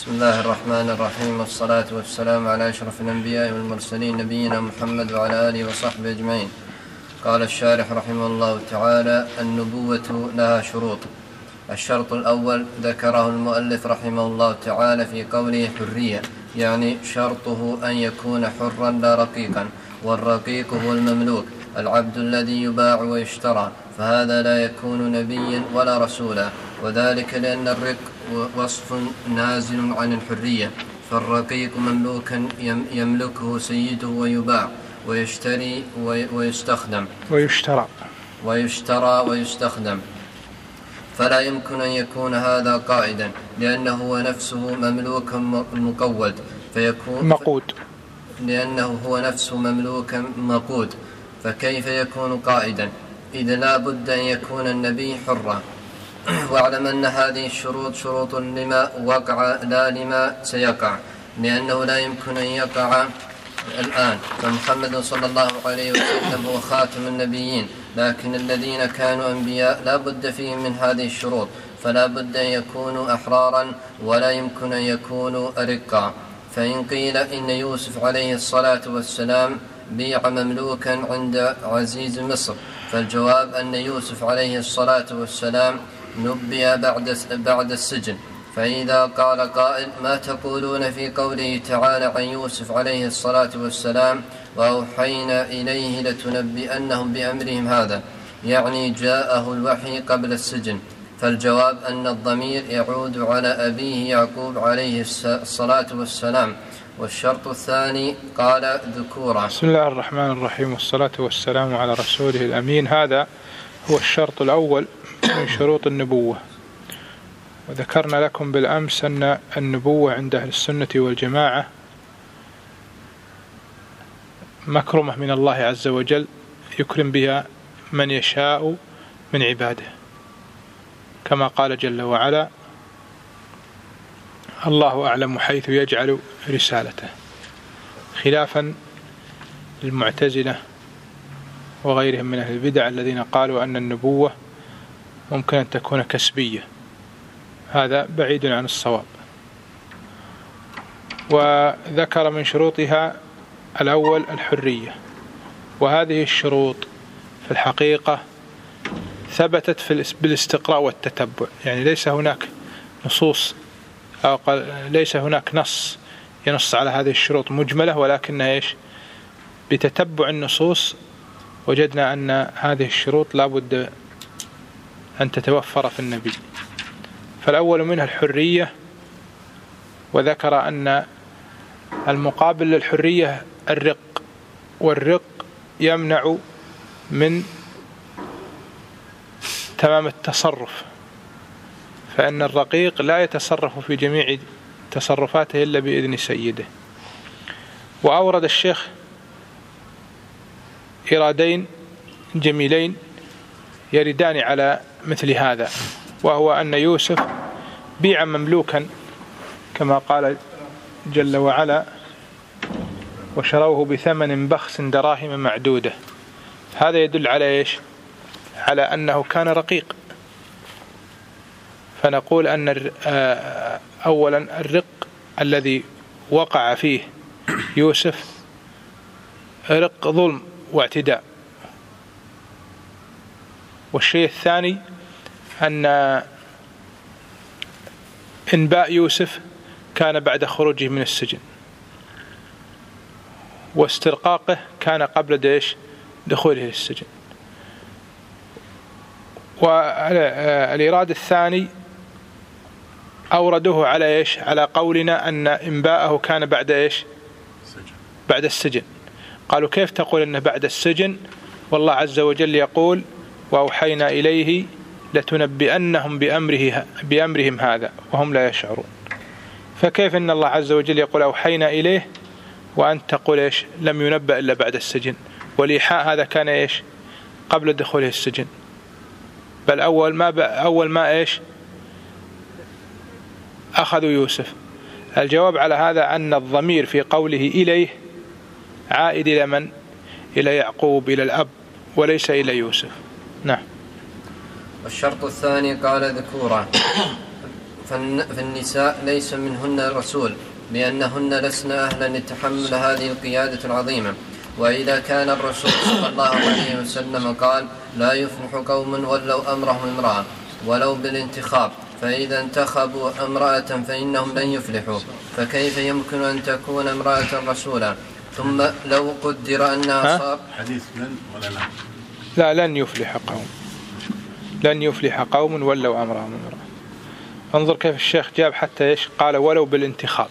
بسم الله الرحمن الرحيم، والصلاة والسلام على أشرف الأنبياء والمرسلين نبينا محمد وعلى آله وصحبه أجمعين. قال الشارح رحمه الله تعالى: النبوة لها شروط. الشرط الأول ذكره المؤلف رحمه الله تعالى في قوله حرية، يعني شرطه أن يكون حرا لا رقيقا، والرقيق هو المملوك العبد الذي يباع ويشترى، فهذا لا يكون نبيا ولا رسولا، وذلك لأن الرق وصف نازل عن الحرية، فالرقيق مملوكا يملكه سيده ويباع ويشتري ويستخدم فلا يمكن أن يكون هذا قائدا، لأنه هو نفسه مملوكا مقود، لأنه هو نفسه مملوكا مقود، فكيف يكون قائدا؟ إذ لا بد أن يكون النبي حرا. واعلم أن هذه الشروط شروط لما وقع لا لما سيقع، لأنه لا يمكن أن يقع الآن، فمحمد صلى الله عليه وسلم هو خاتم النبيين، لكن الذين كانوا أنبياء لا بد فيهم من هذه الشروط، فلا بد أن يكونوا أحرارا ولا يمكن أن يكونوا أرقا. فإن قيل إن يوسف عليه الصلاة والسلام بيع مملوكا عند عزيز مصر، فالجواب أن يوسف عليه الصلاة والسلام نبئ بعد السجن. فإذا قال قائل: ما تقولون في قوله تعالى عن يوسف عليه الصلاة والسلام وأوحينا إليه لتنبئنهم بأمرهم هذا، يعني جاءه الوحي قبل السجن؟ فالجواب أن الضمير يعود على أبيه يعقوب عليه الصلاة والسلام. والشرط الثاني قال ذكورا. بسم الله الرحمن الرحيم، والصلاة والسلام على رسوله الأمين. هذا هو الشرط الأول من شروط النبوة. وذكرنا لكم بالأمس أن النبوة عند أهل السنة والجماعة مكرمة من الله عز وجل، يكرم بها من يشاء من عباده، كما قال جل وعلا: الله أعلم حيث يجعل رسالته، خلافا للمعتزلة وغيرهم من أهل البدع الذين قالوا أن النبوة ممكن أن تكون كسبية. هذا بعيد عن الصواب. وذكر من شروطها الأول الحرية، وهذه الشروط في الحقيقة ثبتت بالاستقراء والتتبع، يعني ليس هناك نصوص أو ليس هناك نص ينص على هذه الشروط مجملة، ولكنها بتتبع النصوص وجدنا أن هذه الشروط لا بد أن تتوفر في النبي. فالأول منها الحرية، وذكر أن المقابل للحرية الرق، والرق يمنع من تمام التصرف، فإن الرقيق لا يتصرف في جميع تصرفاته إلا بإذن سيده. وأورد الشيخ إرادين جميلين يردان على مثل هذا، وهو أن يوسف بيع مملوكا كما قال جل وعلا: وشروه بثمن بخس دراهم معدودة. هذا يدل على إيش؟ على أنه كان رقيق. فنقول أن أولا الرق الذي وقع فيه يوسف رق ظلم واعتداء. والشيء الثاني أن إنباء يوسف كان بعد خروجه من السجن، واسترقاقه كان قبل دخوله للسجن. والإرادة الثاني أورده على على قولنا أن إنباءه كان بعد بعد السجن. قالوا: كيف تقول أنه بعد السجن والله عز وجل يقول: وأوحينا إليه لتنبئنهم بأمرهم هذا وهم لا يشعرون؟ فكيف أن الله عز وجل يقول أوحينا إليه وأنت تقول لم ينبأ إلا بعد السجن؟ والإيحاء هذا كان قبل دخوله السجن، بل أول ما أخذوا يوسف. الجواب على هذا أن الضمير في قوله إليه عائد إلى من؟ إلى يعقوب، إلى الأب، وليس إلى يوسف. نعم. والشرط الثاني قال ذكورا، فالنساء ليس منهن رسول، لأنهن لسن أهلا لتحمل هذه القيادة العظيمة. وإذا كان الرسول صلى الله عليه وسلم قال: لا يفلح قوم ولوا أمرهم امرأة ولو بالانتخاب، فإذا انتخبوا امرأة فإنهم لن يفلحوا، فكيف يمكن أن تكون امرأة رسولا؟ ثم لو قدر أنها صار حديث لن ولا لا؟ لا، لن يفلح قوم، لن يفلح قوم ولوا أمرهم امرأة. انظر كيف الشيخ جاب حتى إيش قال: ولو بالانتخاب،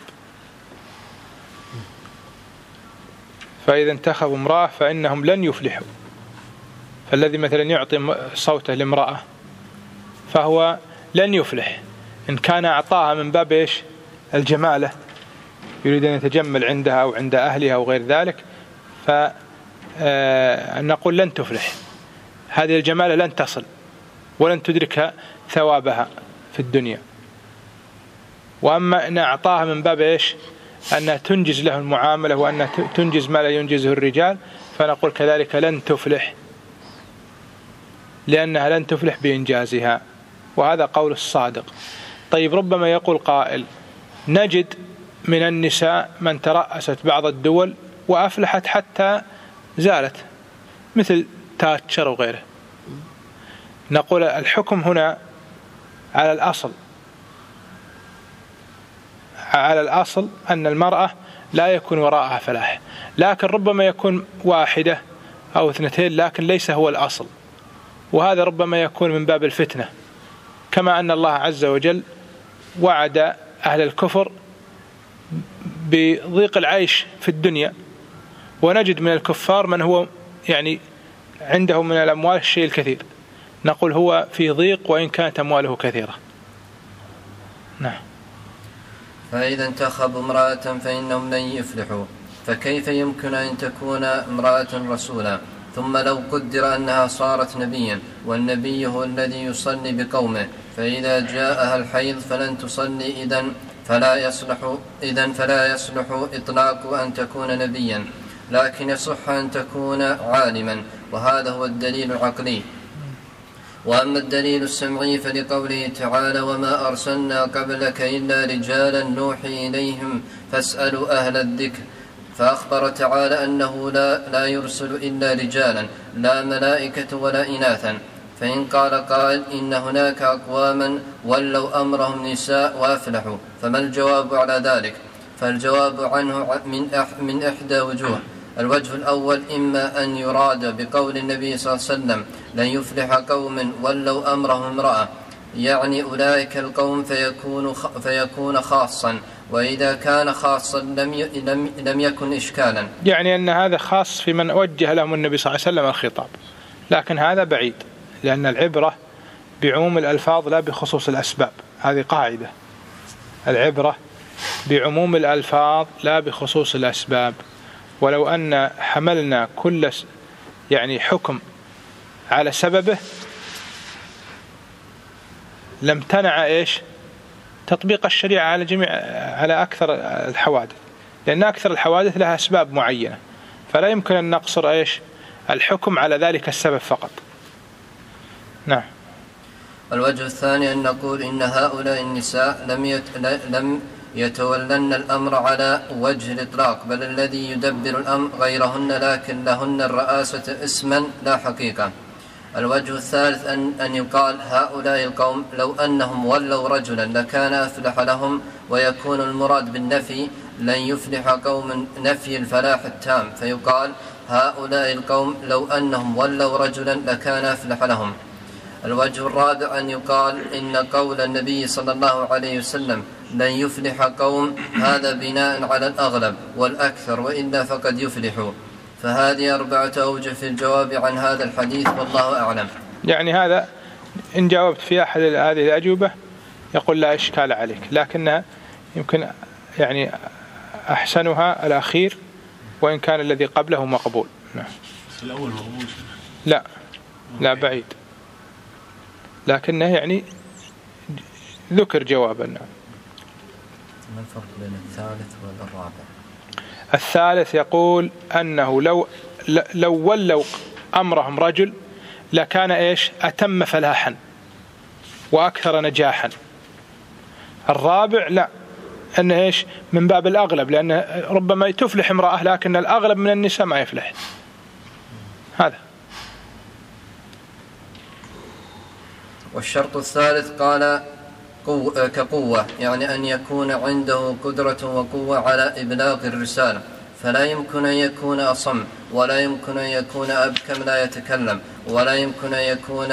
فإذا انتخبوا امرأة فإنهم لن يفلحوا. فالذي مثلا يعطي صوته لامرأة فهو لن يفلح إن كان أعطاها من باب إيش؟ الجمالة، يريد أن يتجمل عندها أو عند أهلها أو غير ذلك، فنقول لن تفلح، هذه الجمالة لن تصل ولن تدرك ثوابها في الدنيا. وأما إن أعطاها من باب إيش؟ أنها تنجز له المعاملة وأنها تنجز ما لا ينجزه الرجال، فنقول كذلك لن تفلح، لأنها لن تفلح بإنجازها، وهذا قول الصادق. طيب، ربما يقول قائل: نجد من النساء من ترأست بعض الدول وأفلحت حتى زالت، مثل تاتشر وغيره. نقول الحكم هنا على الأصل أن المرأة لا يكون وراءها فلاح، لكن ربما يكون واحدة أو اثنتين، لكن ليس هو الأصل، وهذا ربما يكون من باب الفتنة، كما أن الله عز وجل وعد أهل الكفر بضيق العيش في الدنيا، ونجد من الكفار من هو يعني عنده من الأموال الشيء الكثير، نقول هو في ضيق وإن كانت أمواله كثيرة. نعم. فإذا انتخبوا امرأة فإنهم لن يفلحوا، فكيف يمكن أن تكون امرأة رسولا؟ ثم لو قدر أنها صارت نبيا، والنبي هو الذي يصلي بقومه، فإذا جاءها الحيض فلن تصلي، إذن فلا يصلح إطلاق أن تكون نبيا، لكن يصح أن تكون عالما، وهذا هو الدليل العقلي. وأما الدليل السمعي فلقوله تعالى: وما أرسلنا قبلك إلا رجالا نوحي إليهم فاسألوا أهل الذكر، فأخبر تعالى أنه لا يرسل إلا رجالا، لا ملائكة ولا إناثا. فإن قال قائل: إن هناك أقواما ولوا أمرهم نساء وأفلحوا، فما الجواب على ذلك؟ فالجواب عنه من إحدى وجوه. الوجه الأول: إما أن يراد بقول النبي صلى الله عليه وسلم: لن يفلح قوم ولوا أمرهم امرأة، يعني أولئك القوم، فيكون خاصا، وإذا كان خاصا لم يكن إشكالا، يعني أن هذا خاص في من وجه لهم النبي صلى الله عليه وسلم الخطاب، لكن هذا بعيد، لأن العبرة بعموم الألفاظ لا بخصوص الأسباب، هذه قاعدة، العبرة بعموم الألفاظ لا بخصوص الأسباب. ولو أن حملنا كل يعني حكم على سببه لم تنع إيش؟ تطبيق الشريعة على أكثر الحوادث، لأن أكثر الحوادث لها أسباب معينة، فلا يمكن أن نقصر إيش؟ الحكم على ذلك السبب فقط. نعم. الوجه الثاني أن نقول إن هؤلاء النساء لم يتولن الأمر على وجه الإطلاق، بل الذي يدبر الأمر غيرهن، لكن لهن الرئاسة اسما لا حقيقة. الوجه الثالث أن يقال: هؤلاء القوم لو أنهم ولوا رجلا لكان أفلح لهم، ويكون المراد بالنفي لن يفلح قوم نفي الفلاح التام، فيقال: هؤلاء القوم لو أنهم ولوا رجلا لكان أفلح لهم. الوجه الرابع أن يقال: إن قول النبي صلى الله عليه وسلم لن يفلح قوم، هذا بناء على الأغلب والأكثر، وإلا فقد يفلحوا. فهذه 4 أوجه في الجواب عن هذا الحديث، والله أعلم. يعني هذا إن جاوبت في أحد هذه الأجوبة يقول لا إشكال عليك، لكنها يمكن يعني أحسنها الأخير، وإن كان الذي قبله مقبول. نعم. الأول مقبول؟ لا بعيد، لكنه يعني ذكر جوابا. ما الفرق بين الثالث والرابع؟ الثالث يقول أنه لو ولوا أمرهم رجل لكان إيش؟ أتم فلاحا وأكثر نجاحا، الرابع لا، أن إيش من باب الأغلب، لأن ربما تفلح امرأة لكن الأغلب من النساء ما يفلح. هذا. والشرط الثالث قال كقوة، يعني أن يكون عنده قدرة وقوة على إبلاغ الرسالة، فلا يمكن أن يكون أصم، ولا يمكن أن يكون أبكم لا يتكلم، ولا يمكن أن يكون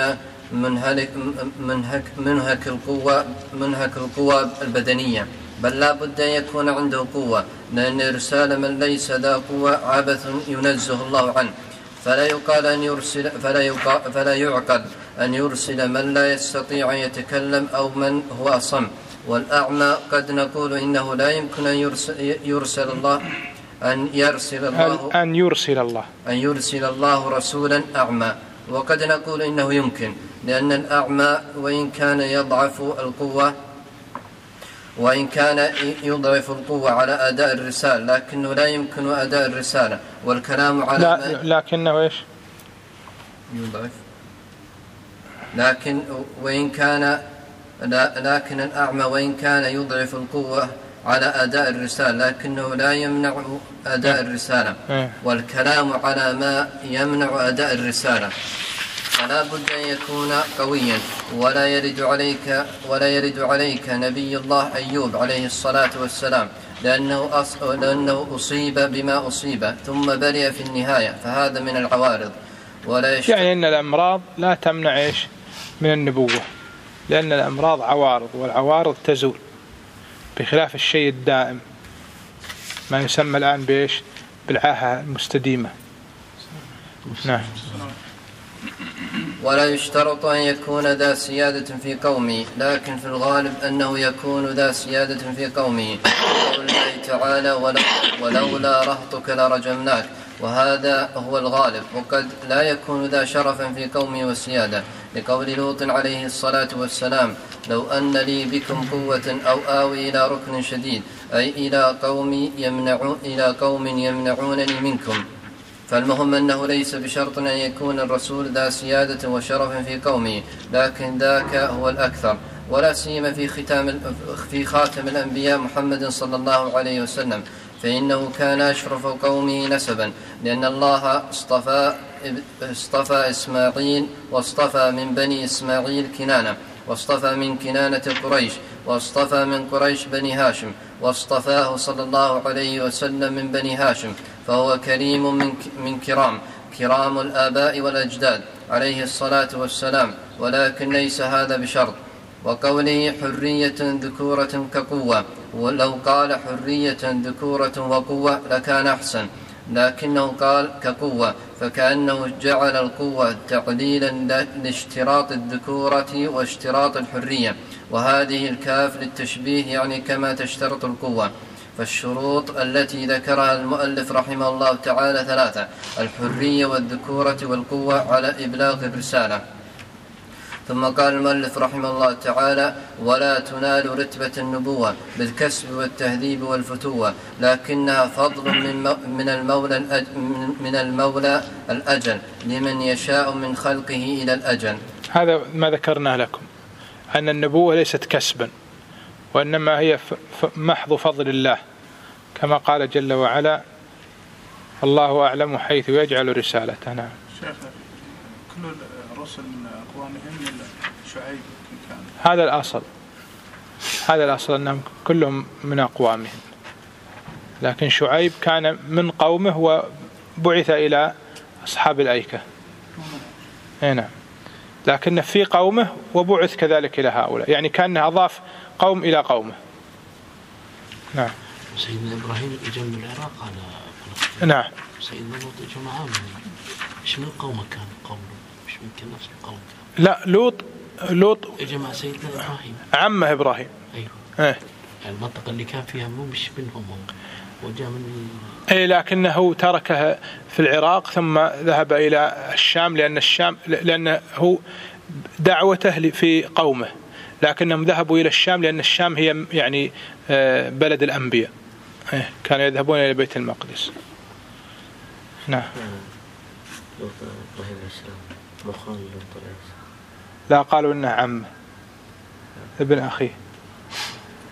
منهك القوة البدنية، بل لا بد أن يكون عنده قوة، لأن إرسال من ليس ذا قوة عبث ينزه الله عنه. فلا يعقل أن يرسل من لا يستطيع أن يتكلم أو من هو أصم. والأعمى قد نقول إنه لا يمكن أن يرسل الله رسولا أعمى، وقد نقول إنه يمكن، لأن الأعمى وإن كان يضعف القوة على أداء الرسالة، لكنه لا يمكن أداء الرسالة. والكلام على لكنه إيش يضعف، لكن الأعمى وإن كان يضعف القوة على أداء الرسالة لكنه لا يمنع أداء الرسالة. والكلام على ما يمنع أداء الرسالة، فلا بد أن يكون قويا. ولا يرد عليك نبي الله أيوب عليه الصلاة والسلام، لأنه أصيب بما أصيب ثم برئ في النهاية، فهذا من العوارض. يعني أن الأمراض لا تمنع إيش من النبوة، لأن الأمراض عوارض، والعوارض تزول، بخلاف الشيء الدائم ما يسمى الآن بإيش بالعاهة المستديمة. نعم. ولا يشترط أن يكون ذا سيادة في قومه، لكن في الغالب أنه يكون ذا سيادة في قومه، قول الله تعالى ولولا رهطك لرجمناك، وهذا هو الغالب. وقد لا يكون ذا شرفا في قومه وسيادة، لقول لوط عليه الصلاة والسلام لو أن لي بكم قوة أو آوي إلى ركن شديد، أي إلى قوم يمنعونني منكم. فالمهم أنه ليس بشرط أن يكون الرسول ذا سيادة وشرف في قومه، لكن ذاك هو الأكثر، ولا سيما في خاتم الأنبياء محمد صلى الله عليه وسلم، فإنه كان أشرف قومه نسبا، لأن الله اصطفى إسماعيل، واصطفى من بني إسماعيل كنانة، واصطفى من كنانة قريش، واصطفى من قريش بني هاشم، واصطفاه صلى الله عليه وسلم من بني هاشم، فهو كريم من كرام الآباء والأجداد عليه الصلاة والسلام، ولكن ليس هذا بشرط. وقوله حرية ذكورة كقوة، ولو قال حرية ذكورة وقوة لكان أحسن، لكنه قال كقوة، فكأنه جعل القوة تعديلا لاشتراط الذكورة واشتراط الحرية، وهذه الكاف للتشبيه، يعني كما تشترط القوة. فالشروط التي ذكرها المؤلف رحمه الله تعالى ثلاثة: الحرية والذكورة والقوة على إبلاغ الرسالة. ثم قال المؤلف رحمه الله تعالى: ولا تنال رتبة النبوة بالكسب والتهذيب والفتوة، لكنها فضل من المولى الأجل لمن يشاء من خلقه إلى الأجل. هذا ما ذكرنا لكم، أن النبوة ليست كسبا، وإنما هي محض فضل الله، كما قال جل وعلا: الله أعلم حيث يجعل رسالته. نعم. شيخ، كل الرسل من أقوامهم شعيب كان، هذا الأصل أنهم كلهم من أقوامهم، لكن شعيب كان من قومه وبعث إلى أصحاب الأيكة. نعم. لكن في قومه وبعث كذلك إلى هؤلاء، يعني كأنه أضاف قوم إلى قومه. نعم. سيدنا إبراهيم إجا من العراق على فلسطين. نعم. سيدنا لوط إجا معاه مش من قومه، كان قومه مش ممكن نفس القوم. لا، لوط إجا مع سيدنا إبراهيم، عمه إبراهيم. أيوه. يعني المنطقة اللي كان فيها مش منهم وجاء من لكنه تركها في العراق ثم ذهب إلى الشام، لأنه هو دعوته في قومه، لكنهم ذهبوا إلى الشام لأن الشام هي يعني بلد الأنبياء، كانوا يذهبون إلى بيت المقدس. نعم. إبراهيم لا، قالوا إنه عم ابن أخيه.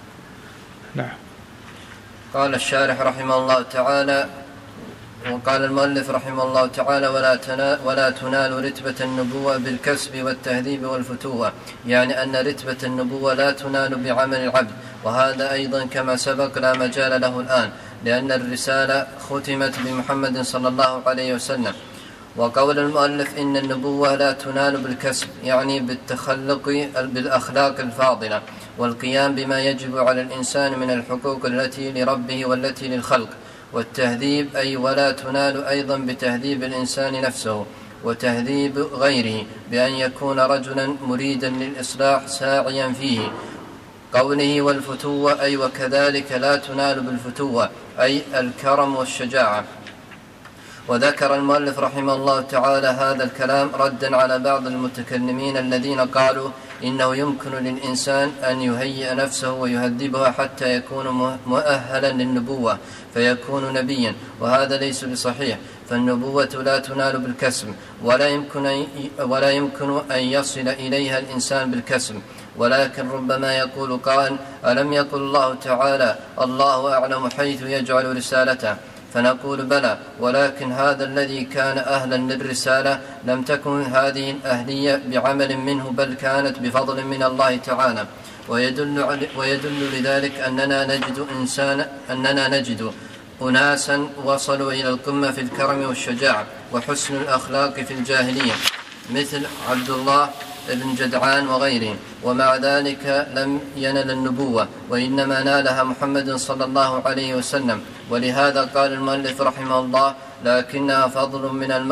نعم. قال الشارح رحمه الله تعالى، وقال المؤلف رحمه الله تعالى: ولا تنال رتبة النبوة بالكسب والتهذيب والفتوة، يعني أن رتبة النبوة لا تنال بعمل العبد، وهذا أيضا كما سبق لا مجال له الآن، لأن الرسالة ختمت بمحمد صلى الله عليه وسلم. وقول المؤلف إن النبوة لا تنال بالكسب، يعني بالتخلق بالأخلاق الفاضلة والقيام بما يجب على الإنسان من الحقوق التي لربه والتي للخلق. والتهذيب أي ولا تنال أيضا بتهذيب الإنسان نفسه وتهذيب غيره، بأن يكون رجلا مريدا للإصلاح ساعيا فيه. قوله والفتوة أي وكذلك لا تنال بالفتوة، أي الكرم والشجاعة. وذكر المؤلف رحمه الله تعالى هذا الكلام ردا على بعض المتكلمين الذين قالوا إنه يمكن للإنسان أن يهيئ نفسه ويهذبها حتى يكون مؤهلا للنبوة فيكون نبيا، وهذا ليس بصحيح، فالنبوة لا تنال بالكسب، ولا يمكن أن يصل إليها الإنسان بالكسب. ولكن ربما يقول قائل: ألم يقل الله تعالى الله أعلم حيث يجعل رسالته؟ فنقول بلى، ولكن هذا الذي كان أهلا للرسالة لم تكن هذه الأهلية بعمل منه، بل كانت بفضل من الله تعالى. ويدل لذلك أننا نجد أناسا وصلوا إلى القمة في الكرم والشجاعة وحسن الأخلاق في الجاهلية، مثل عبد الله ابن جدعان وغيره، ومع ذلك لم ينل النبوة، وإنما نالها محمد صلى الله عليه وسلم. ولهذا قال المؤلف رحمه الله: لكنها فضل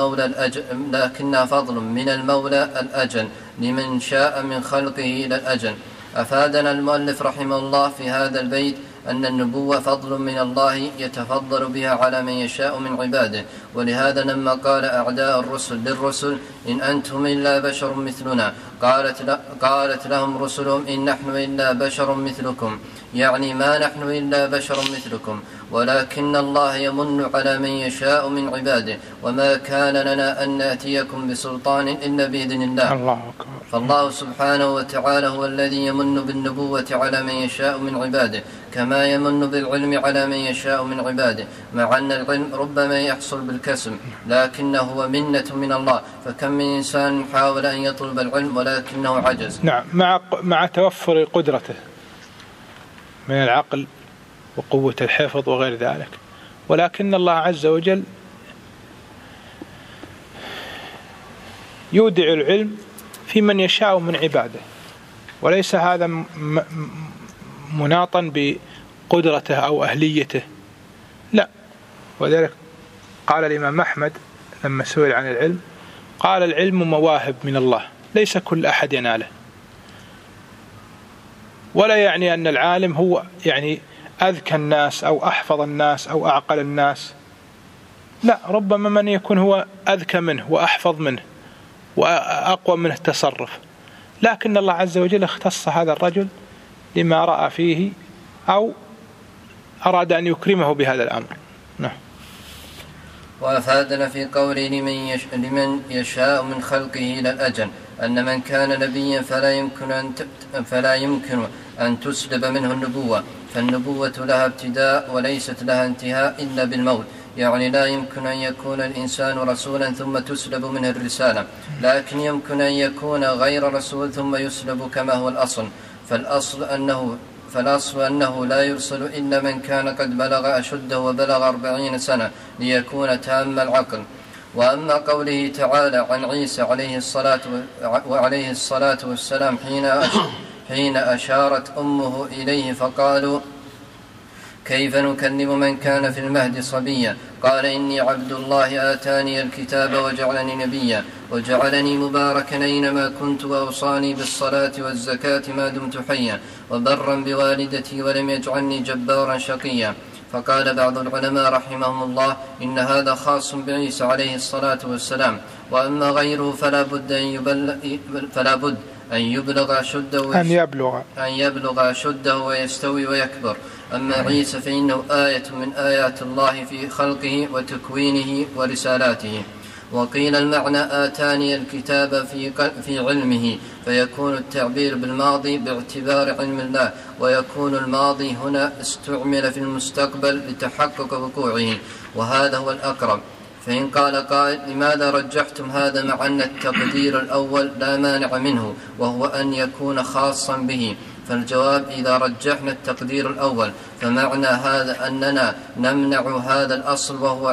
من المولى الأجل لمن شاء من خلقه إلى الأجل. أفادنا المؤلف رحمه الله في هذا البيت أن النبوة فضل من الله يتفضل بها على من يشاء من عباده. ولهذا لما قال أعداء الرسل للرسل: إن أنتم إلا بشر مثلنا، قالت لهم رسلهم: إن نحن إلا بشر مثلكم، يعني ما نحن إلا بشر مثلكم، ولكن الله يمن على من يشاء من عباده، وما كان لنا أن نأتيكم بسلطان إلا بإذن الله. فالله سبحانه وتعالى هو الذي يمن بالنبوة على من يشاء من عباده، كما يمن بالعلم على من يشاء من عباده، مع أن العلم ربما يحصل بالكسب، لكنه هو منة من الله. فكم من إنسان حاول أن يطلب العلم ولكنه عجز. نعم، مع توفر قدرته من العقل وقوة الحفظ وغير ذلك، ولكن الله عز وجل يودع العلم في من يشاء من عباده، وليس هذا مناطا بقدرته أو أهليته، لا. وذلك قال الإمام أحمد لما سئل عن العلم قال: العلم مواهب من الله، ليس كل أحد يناله. ولا يعني أن العالم هو يعني أذكى الناس أو أحفظ الناس أو أعقل الناس، لا، ربما من يكون هو أذكى منه وأحفظ منه وأقوى منه التصرف، لكن الله عز وجل اختص هذا الرجل لما رأى فيه أو أراد أن يكرمه بهذا الأمر. نعم. وأفادنا في قوله لمن يشاء من خلقه إلى الأجل أن من كان نبيا فلا يمكن أن تسلب منه النبوة، فالنبوة لها ابتداء وليست لها انتهاء إلا بالموت، يعني لا يمكن أن يكون الإنسان رسولا ثم تسلب منه الرسالة، لكن يمكن أن يكون غير رسول ثم يسلب كما هو الأصل. فالأصل أنه لا يرسل إلا من كان قد بلغ أشده وبلغ 40 سنة ليكون تام العقل. وأما قوله تعالى عن عيسى عليه الصلاة والسلام حين أشارت أمه إليه فقالوا: كيف نكلم من كان في المهد صبيا؟ قال: إني عبد الله آتاني الكتاب وجعلني نبيا وجعلني مباركا أينما كنت وأوصاني بالصلاة والزكاة ما دمت حيا وبرا بوالدتي ولم يجعلني جبارا شقيا. فقال بعض العلماء رحمهم الله: إن هذا خاص بعيسى عليه الصلاة والسلام، وأما غيره فلا بد أن يبلغ شده ويستوي ويكبر. أما عيسى فإنه آية من آيات الله في خلقه وتكوينه ورسالاته. وقيل المعنى آتاني الكتاب في علمه، فيكون التعبير بالماضي باعتبار علم الله، ويكون الماضي هنا استعمل في المستقبل لتحقق وقوعه، وهذا هو الأقرب. فإن قال قائل لماذا رجحتم هذا مع أن التقدير الأول لا مانع منه وهو أن يكون خاصا به؟ فالجواب إذا رجحنا التقدير الأول فمعنى هذا أننا نمنع هذا الأصل وهو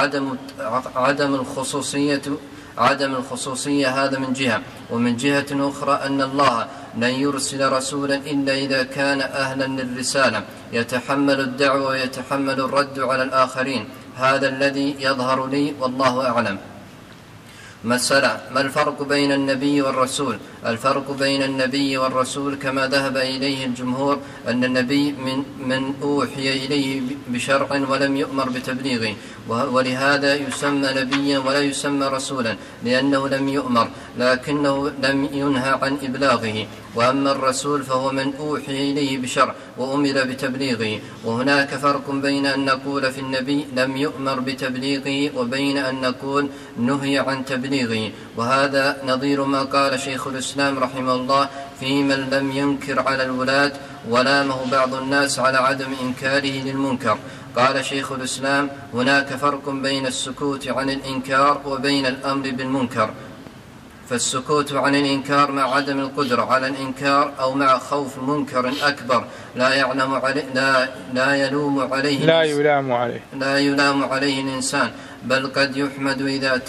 عدم الخصوصية هذا من جهة، ومن جهة أخرى أن الله لن يرسل رسولا إلا إذا كان أهلا للرسالة يتحمل الدعوة ويتحمل الرد على الآخرين. هذا الذي يظهر لي والله أعلم. مسألة: ما الفرق بين النبي والرسول؟ الفرق بين النبي والرسول كما ذهب إليه الجمهور أن النبي من أوحي إليه بشرع ولم يؤمر بتبليغه، ولهذا يسمى نبيا ولا يسمى رسولا لأنه لم يؤمر لكنه لم ينهى عن إبلاغه. وأما الرسول فهو من أوحي إليه بشرع وأمر بتبليغه. وهناك فرق بين أن نقول في النبي لم يؤمر بتبليغه وبين أن نقول نهي عن تبليغه، وهذا نظير ما قال شيخ الإسلام رحمه الله في من لم ينكر على الولاة ولامه بعض الناس على عدم إنكاره للمنكر. قال شيخ الإسلام: هناك فرق بين السكوت عن الإنكار وبين الأمر بالمنكر. فالسكوت عن الإنكار مع عدم القدرة على الإنكار أو مع خوف منكر أكبر لا يلام عليه الإنسان، بل قد يحمد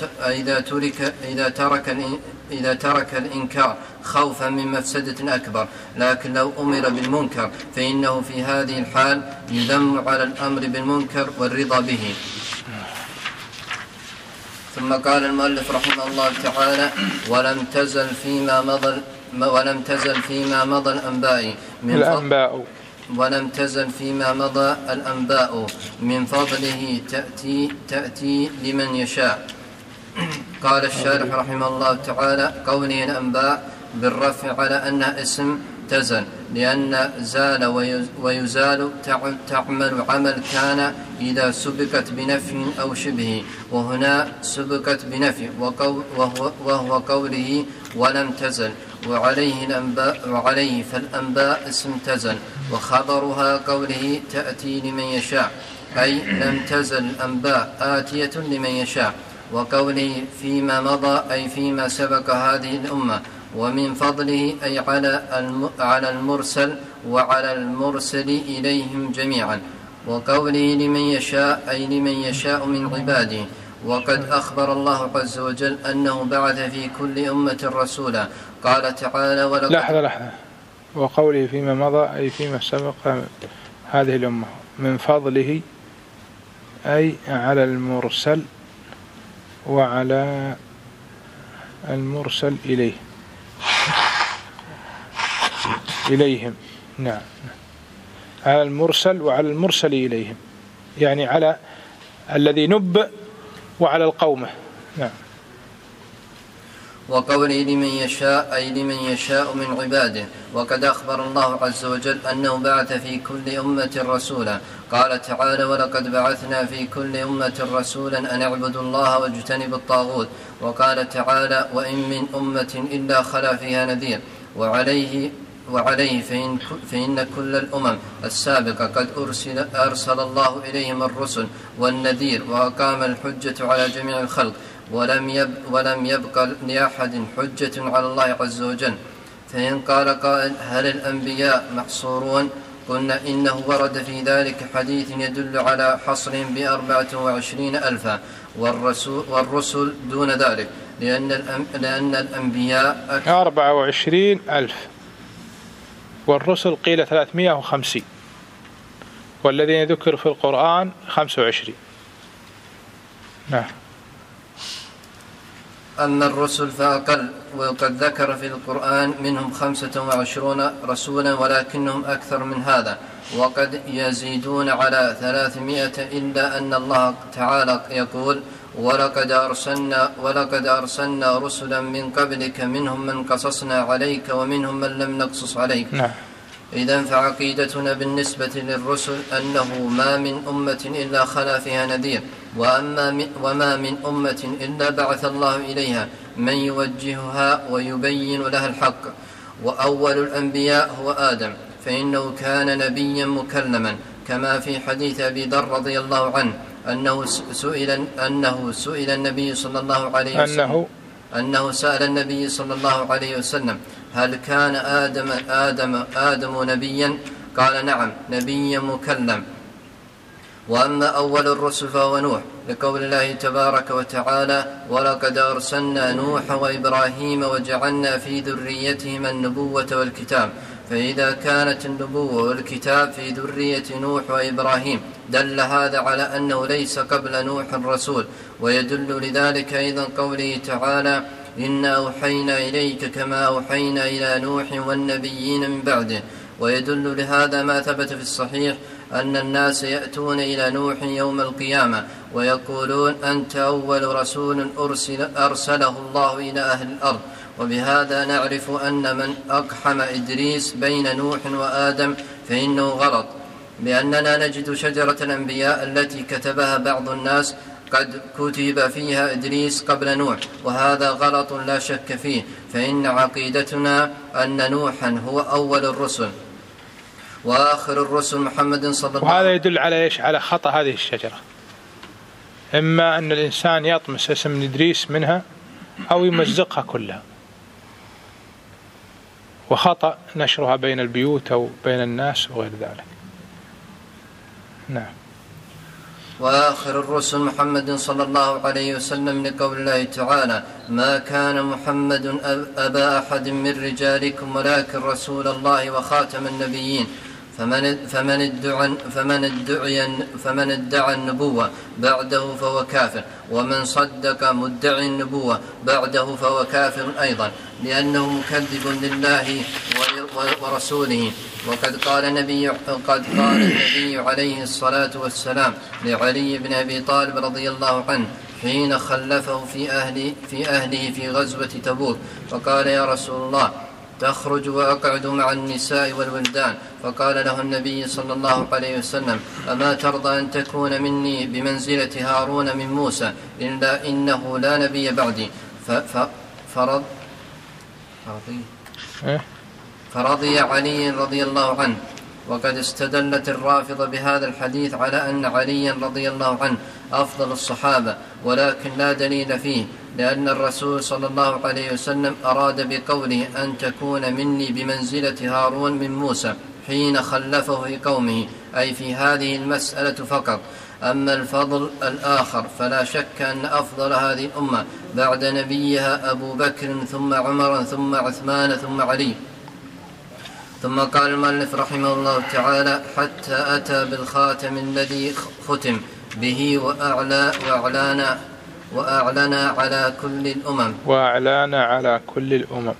إذا ترك الإنكار خوفا من مفسدة أكبر. لكن لو أمر بالمنكر فإنه في هذه الحال يذم على الأمر بالمنكر والرضا به. ثم قال المؤلف رحمه الله تعالى: ولم تزل فيما مضى الأنباء من فضله تأتي لمن يشاء. قال الشارح رحمه الله تعالى: قوله الأنباء بالرفع على أنها اسم تزل، لأن زال ويزال تعمل عمل كان إذا سبقت بنفي أو شبه، وهنا سبقت بنفي وهو قوله ولم تزل، وعليه فالأنباء اسم تزل، وخبرها قوله تأتي لمن يشاء، أي لم تزل الأنباء آتية لمن يشاء. وقوله فيما مضى أي فيما سبق هذه الأمة، ومن فضله أي على المرسل وعلى المرسل إليهم جميعا. وقوله لمن يشاء أي لمن يشاء من عباده. وقد أخبر الله عز وجل أنه بعث في كل أمة رسولا. قال تعالى: لحظة. وقوله فيما مضى أي فيما سبق هذه الأمة، من فضله أي على المرسل وعلى المرسل إليهم. نعم، على المرسل وعلى المرسل إليهم، يعني على الذي نبأ وعلى القومة. نعم. وقوله لمن يشاء أي لمن يشاء من عباده. وقد أخبر الله عز وجل أنه بعث في كل أمة رسولا. قال تعالى: ولقد بعثنا في كل أمة رسولا أن اعبدوا الله واجتنبوا الطاغوت. وقال تعالى: وإن من أمة إلا خلا فيها نذير. وعليه فإن كل الأمم السابقة قد أرسل الله إليهم الرسل والنذير، وأقام الحجة على جميع الخلق، ولم يبق لأحد حجة على الله عز وجل. فإن قال قائل: هل الأنبياء محصورون؟ قلنا إنه ورد في ذلك حديث يدل على حصرهم ب24,000، والرسل دون ذلك، لأن الأنبياء 24,000 والرسل قيل 350، والذين ذكر في القرآن 25. نعم. أما الرسل فأقل، وقد ذكر في القرآن منهم 25 رسولا، ولكنهم أكثر من هذا، وقد يزيدون على 300، إلا أن الله تعالى يقول: ولقد أرسلنا رسلا من قبلك منهم من قصصنا عليك ومنهم من لم نقصص عليك. إذن فعقيدتنا بالنسبة للرسل أنه ما من أمة إلا خلا فيها نذير، وما من أمة إلا بعث الله إليها من يوجهها ويبين لها الحق. وأول الأنبياء هو آدم، فإنه كان نبيا مكلما، كما في حديث أبي ذر رضي الله عنه أنه سئل النبي صلى الله عليه وسلم أنه سأل النبي صلى الله عليه وسلم: هل كان آدم نبيا؟ قال: نعم، نبيا مكلم. وأما أول الرسل فهو نوح، لقول الله تبارك وتعالى: ولقد أرسلنا نوحا وإبراهيم وجعلنا في ذريتهما النبوة والكتاب. فإذا كانت النبوة والكتاب في ذرية نوح وإبراهيم دل هذا على أنه ليس قبل نوح رسول. ويدل لذلك أيضا قوله تعالى: إنا أوحينا إليك كما أوحينا إلى نوح والنبيين من بعده. ويدل لهذا ما ثبت في الصحيح أن الناس يأتون إلى نوح يوم القيامة ويقولون: أنت أول رسول أرسله الله إلى أهل الأرض. وبهذا نعرف أن من أقحم إدريس بين نوح وآدم فإنه غلط، لأننا نجد شجرة الأنبياء التي كتبها بعض الناس قد كتب فيها إدريس قبل نوح، وهذا غلط لا شك فيه، فإن عقيدتنا أن نوحا هو أول الرسل وآخر الرسل محمد صلى الله عليه وسلم. وهذا يدل على إيش؟ على خطأ هذه الشجرة، إما أن الإنسان يطمس اسم إدريس منها أو يمزقها كلها، وخطأ نشرها بين البيوت أو بين الناس وغير ذلك. نعم. وآخر الرسل محمد صلى الله عليه وسلم، لقول الله تعالى: ما كان محمد أبا أحد من رجالكم ولكن رسول الله وخاتم النبيين. فمن ادعى النبوة بعده فهو كافر، ومن صدق مدعي النبوة بعده فهو كافر أيضا، لأنه مكذب لله ورسوله. وقد قال النبي عليه الصلاة والسلام لعلي بن أبي طالب رضي الله عنه حين خلفه في أهله في غزوة تبوك، فقال: يا رسول الله، تخرج وأقعد مع النساء والولدان. فقال له النبي صلى الله عليه وسلم: أما ترضى أن تكون مني بمنزلة هارون من موسى؟ إلا إنه لا نبي بعدي. فرضي علي رضي الله عنه. وقد استدلت الرافضة بهذا الحديث على أن عليا رضي الله عنه أفضل الصحابة، ولكن لا دليل فيه، لأن الرسول صلى الله عليه وسلم أراد بقوله أن تكون مني بمنزلة هارون من موسى حين خلفه في قومه، أي في هذه المسألة فقط. أما الفضل الآخر فلا شك أن أفضل هذه الأمة بعد نبيها أبو بكر ثم عمر ثم عثمان ثم علي. ثم قال المؤلف رحمه الله تعالى: حتى أتى بالخاتم الذي ختم به وأعلن على كل الأمم. وأعلن على كل الأمم.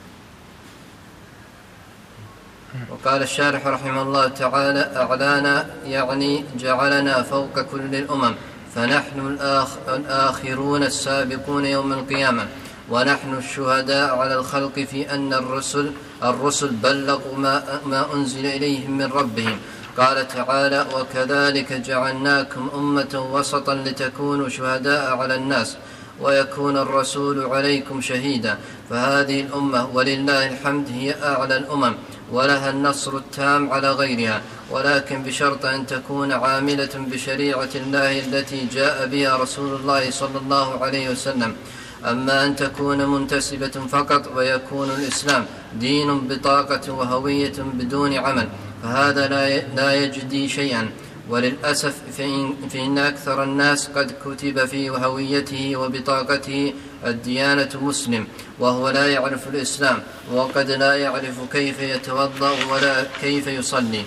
وقال الشارح رحمه الله تعالى: أعلن يعني جعلنا فوق كل الأمم، فنحن الآخرون السابقون يوم القيامة، ونحن الشهداء على الخلق في أن الرسل بلغوا ما أنزل إليهم من ربهم. قال تعالى: وكذلك جعلناكم أمة وسطا لتكونوا شهداء على الناس ويكون الرسول عليكم شهيدا. فهذه الأمة ولله الحمد هي أعلى الأمم، ولها النصر التام على غيرها، ولكن بشرط أن تكون عاملة بشريعة الله التي جاء بها رسول الله صلى الله عليه وسلم. أما أن تكون منتسبة فقط ويكون الإسلام دين بطاقة وهوية بدون عمل، فهذا لا يجدي شيئا. وللأسف فإن أكثر الناس قد كتب في هويته وبطاقته الديانة مسلم، وهو لا يعرف الإسلام، وقد لا يعرف كيف يتوضأ ولا كيف يصلي.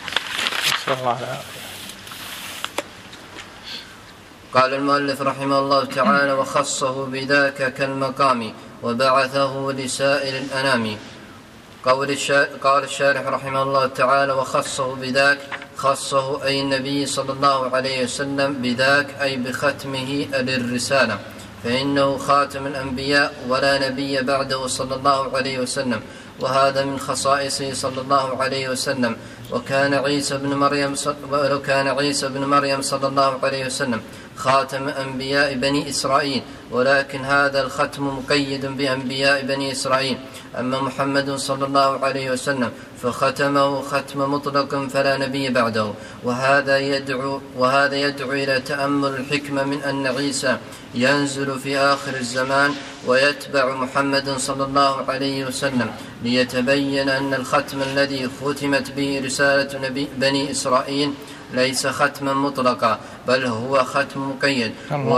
قال المؤلف رحمه الله تعالى: وخصه بذاك كالمقام وبعثه لسائر الأنام. قال الشارح رحمه الله تعالى: وخصه بذاك، خصه أي النبي صلى الله عليه وسلم بذاك أي بختمه للرسالة، فإنه خاتم الأنبياء ولا نبي بعده صلى الله عليه وسلم، وهذا من خصائصه صلى الله عليه وسلم. وكان عيسى بن مريم صلى الله عليه وسلم خاتم أنبياء بني إسرائيل، ولكن هذا الختم مقيد بأنبياء بني إسرائيل. أما محمد صلى الله عليه وسلم فختمه ختم مطلق فلا نبي بعده. وهذا يدعو إلى تأمل الحكمة من أن عيسى ينزل في آخر الزمان ويتبع محمد صلى الله عليه وسلم، ليتبين أن الختم الذي ختمت به رسالة بني إسرائيل ليس ختما مطلقا، بل هو ختم مقيد.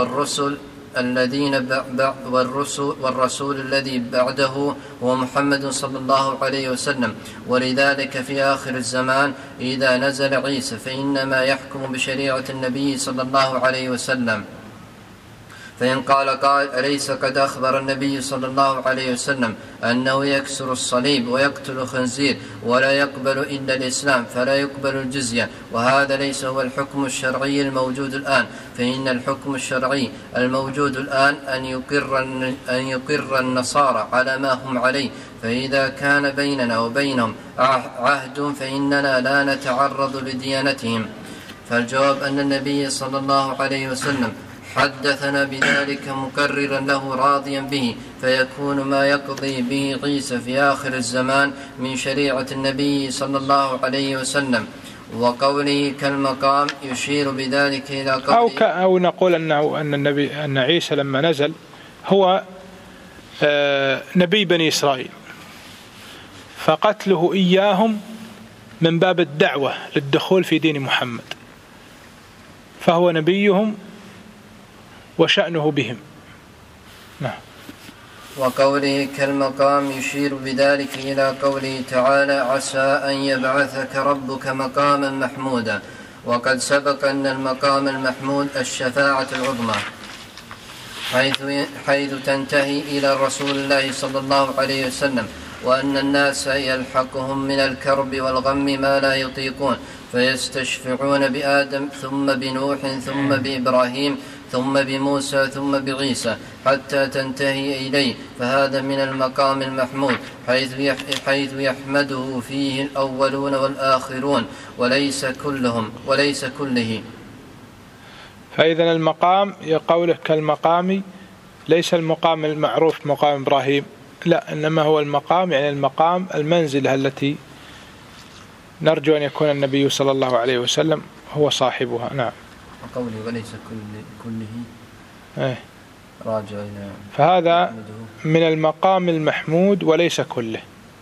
والرسول الذي بعده هو محمد صلى الله عليه وسلم. ولذلك في آخر الزمان إذا نزل عيسى فإنما يحكم بشريعة النبي صلى الله عليه وسلم. فإن قال قائل: أليس قد أخبر النبي صلى الله عليه وسلم أنه يكسر الصليب ويقتل الخنزير ولا يقبل إلا الإسلام فلا يقبل الجزية، وهذا ليس هو الحكم الشرعي الموجود الآن، فإن الحكم الشرعي الموجود الآن أن يقر النصارى على ما هم عليه، فإذا كان بيننا وبينهم عهد فإننا لا نتعرض لديانتهم. فالجواب أن النبي صلى الله عليه وسلم حدثنا بذلك مكررا له راضيا به، فيكون ما يقضي به عيسى في آخر الزمان من شريعة النبي صلى الله عليه وسلم. وقوله كالمقام يشير بذلك إلى قوله أو نقول أن عيسى لما نزل هو نبي بني إسرائيل، فقتله إياهم من باب الدعوة للدخول في دين محمد، فهو نبيهم وشأنه بهم. نعم. وقوله كالمقام يشير بذلك إلى قوله تعالى: عسى أن يبعثك ربك مقاما محمودا. وقد سبق أن المقام المحمود الشفاعة العظمى، حيث تنتهي إلى رسول الله صلى الله عليه وسلم، وأن الناس يلحقهم من الكرب والغم ما لا يطيقون، فيستشفعون بآدم ثم بنوح ثم بإبراهيم ثم بموسى ثم بعيسى حتى تنتهي إليه. فهذا من المقام المحمود حيث يحمده فيه الأولون والآخرون وليس كله. فإذا المقام يقوله كالمقام ليس المقام المعروف مقام إبراهيم، لا، إنما هو المقام يعني المقام المنزلة التي نرجو أن يكون النبي صلى الله عليه وسلم هو صاحبها. نعم. وقوله وليس كله راجع إلى فهذا من المقام المحمود وليس كله،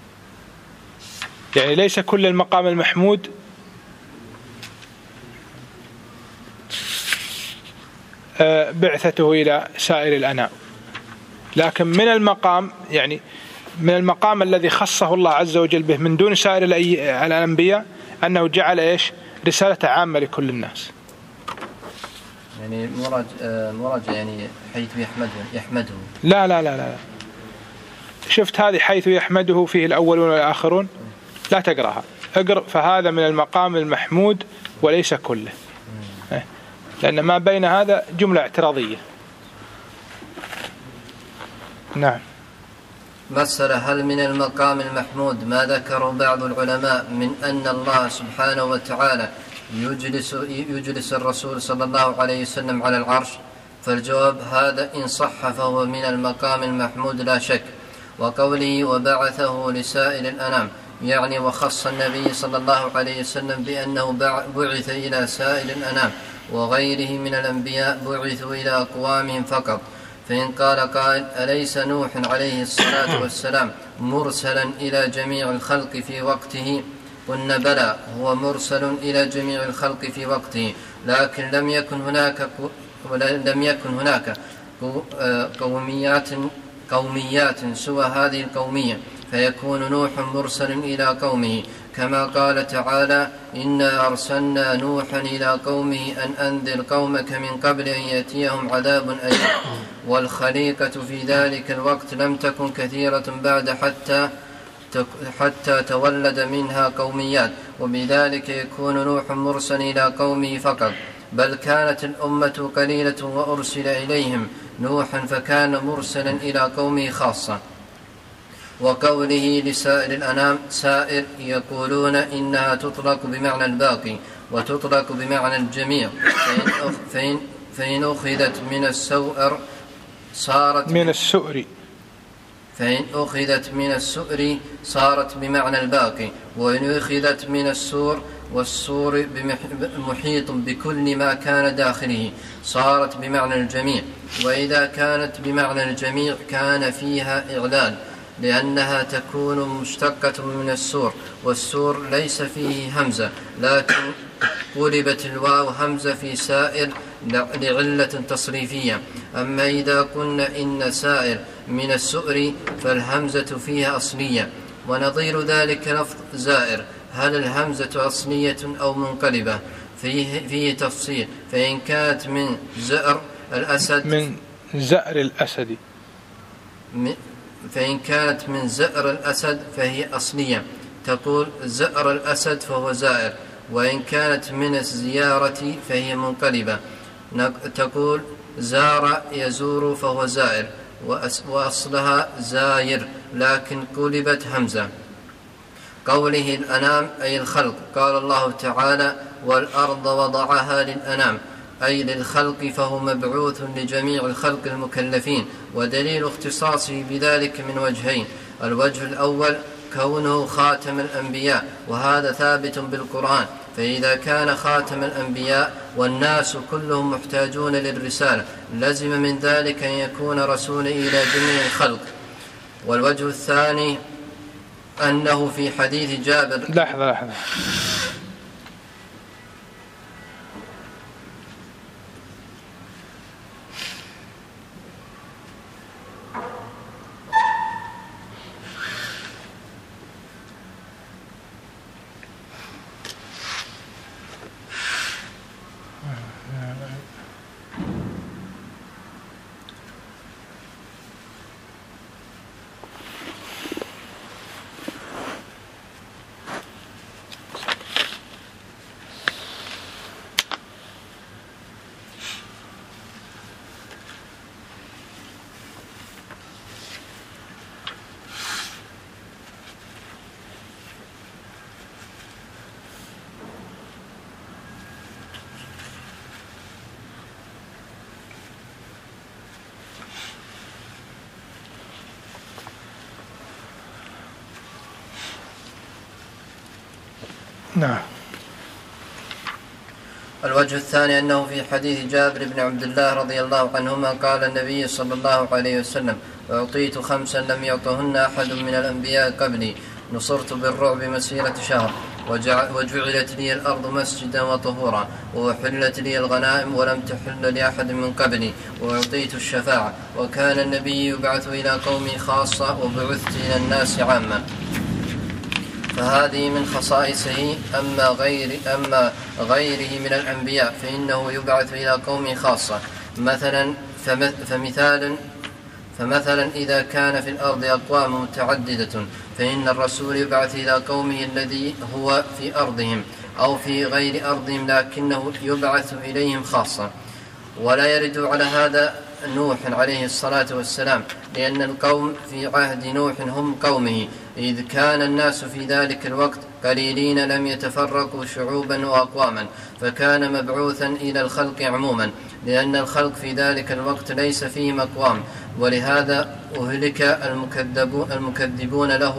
يعني ليس كل المقام المحمود بعثته إلى سائر الأنام، لكن من المقام يعني من المقام الذي خصه الله عز وجل به من دون سائر الأنبياء أنه جعل رسالة عامة لكل الناس. يعني مراجع يعني حيث يحمده. لا شفت هذه حيث يحمده فيه الأولون والآخرون، لا تقرأها، اقرأ فهذا من المقام المحمود وليس كله، لأن ما بين هذا جملة اعتراضية. نعم. مسألة: هل من المقام المحمود ما ذكره بعض العلماء من أن الله سبحانه وتعالى يجلس الرسول صلى الله عليه وسلم على العرش؟ فالجواب: هذا إن صح فهو من المقام المحمود لا شك. وقوله وبعثه لسائر الأنام يعني وخص النبي صلى الله عليه وسلم بأنه بعث إلى سائر الأنام، وغيره من الأنبياء بعثوا إلى أقوامهم فقط. فإن قال قائل: أليس نوح عليه الصلاة والسلام مرسلا إلى جميع الخلق في وقته؟ قلنا بلى، هو مرسل إلى جميع الخلق في وقته، لكن لم يكن هناك قوميات سوى هذه القومية، فيكون نوح مرسل إلى قومه، كما قال تعالى: إنا أرسلنا نوحا إلى قومه أن أنذر قومك من قبل أن يأتيهم عذاب أليم. والخليقة في ذلك الوقت لم تكن كثيرة بعد حتى تولد منها قوميات، وبذلك يكون نوح مرسل إلى قومه فقط، بل كانت الأمة قليلة وأرسل إليهم نوحا فكان مرسلا إلى قومه خاصة. وقوله لسائر الأنام سائر يقولون إنها تطلق بمعنى الباقي وتطلق بمعنى الجميع، فإن أخذت من السؤر صارت من السؤر، فإن أخذت من السؤر صارت بمعنى الباقي، وإن أخذت من السور والسور محيط بكل ما كان داخله صارت بمعنى الجميع. وإذا كانت بمعنى الجميع كان فيها إعلال، لأنها تكون مشتقة من السور، والسور ليس فيه همزة، لكن قلبت الواو همزة في سائر لعلة تصريفية. أما إذا قلنا إن سائر من السؤر فالهمزة فيها أصلية. ونظير ذلك لفظ زائر، هل الهمزة أصلية أو منقلبة؟ فيه تفصيل. فإن كانت من زئر الأسد من زئر الأسد، فإن كانت من زئر الأسد فهي أصلية، تقول زئر الأسد فهو زائر. وإن كانت من الزيارة فهي منقلبة، تقول زار يزور فهو زائر، وأصلها زاير لكن قلبت همزة. قوله الأنام أي الخلق، قال الله تعالى والأرض وضعها للأنام أي للخلق، فهو مبعوث لجميع الخلق المكلفين. ودليل اختصاصه بذلك من وجهين: الوجه الأول كونه خاتم الأنبياء، وهذا ثابت بالقرآن، فإذا كان خاتم الأنبياء والناس كلهم محتاجون للرسالة لزم من ذلك أن يكون رسول إلى جميع الخلق. والوجه الثاني أنه في حديث جابر. لحظة نعم. الوجه الثاني أنه في حديث جابر بن عبد الله رضي الله عنهما قال النبي صلى الله عليه وسلم أعطيت 5 لم يعطهن أحد من الأنبياء قبلي، نصرت بالرعب مسيرة شهر، وجعلت لي الأرض مسجدا وطهورا، وأحلت لي الغنائم ولم تحل لأحد من قبلي، وأعطيت الشفاعة، وكان النبي يبعث إلى قومي خاصة وبعثت إلى الناس عامة. فهذه من خصائصه. أما غيره من الأنبياء فإنه يبعث إلى قوم خاصة. فمثلا إذا كان في الأرض أقوام متعددة فإن الرسول يبعث إلى قومه الذي هو في أرضهم أو في غير أرضهم، لكنه يبعث إليهم خاصة. ولا يرد على هذا نوح عليه الصلاة والسلام، لأن القوم في عهد نوح هم قومه، إذ كان الناس في ذلك الوقت قليلين لم يتفرقوا شعوبا وأقواما، فكان مبعوثا إلى الخلق عموما، لأن الخلق في ذلك الوقت ليس فيهم أقوام، ولهذا أهلك المكذبون له،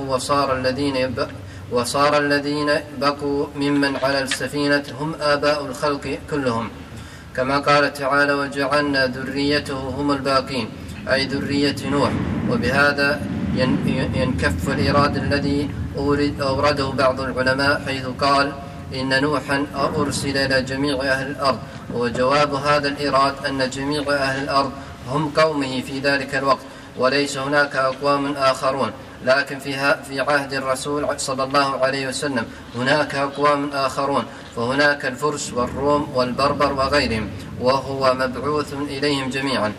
وصار الذين بقوا ممن على السفينة هم آباء الخلق كلهم، كما قال تعالى وجعلنا ذريته هم الباقين، أي ذرية نوح. وبهذا ينكف الإراد الذي أورده بعض العلماء حيث قال إن نوحا أرسل إلى جميع أهل الأرض، وجواب هذا الإراد أن جميع أهل الأرض هم قومه في ذلك الوقت، وليس هناك أقوام آخرون. لكن في عهد الرسول صلى الله عليه وسلم هناك أقوام آخرون، فهناك الفرس والروم والبربر وغيرهم، وهو مبعوث إليهم جميعا.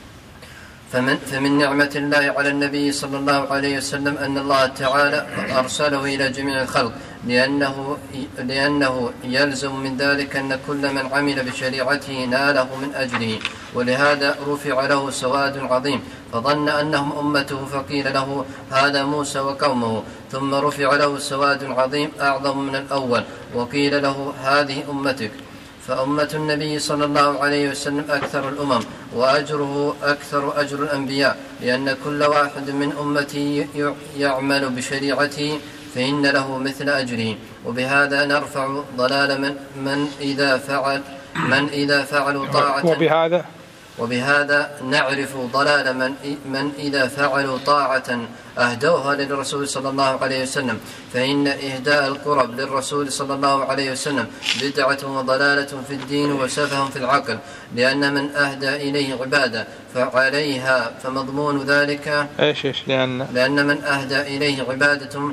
فمن نعمة الله على النبي صلى الله عليه وسلم أن الله تعالى أرسله إلى جميع الخلق، لأنه يلزم من ذلك أن كل من عمل بشريعته ناله من أجله، ولهذا رفع له سواد عظيم فظن أنهم أمته، فقيل له هذا موسى وقومه، ثم رفع له سواد عظيم أعظم من الأول وقيل له هذه أمتك، فأمة النبي صلى الله عليه وسلم أكثر الأمم وأجره أكثر أجر الأنبياء، لأن كل واحد من أمتي يعمل بشريعته فإن له مثل أجره. وبهذا نرفع ضلال من إذا فعلوا طاعة وبهذا نعرف ضلال من إذا فعلوا طاعة أهدوها للرسول صلى الله عليه وسلم، فإن إهداء القرب للرسول صلى الله عليه وسلم بدعة وضلالة في الدين وسفه في العقل، لأن من أهدى إليه عبادة فعليها فمضمون ذلك لأن من أهدى إليه عبادة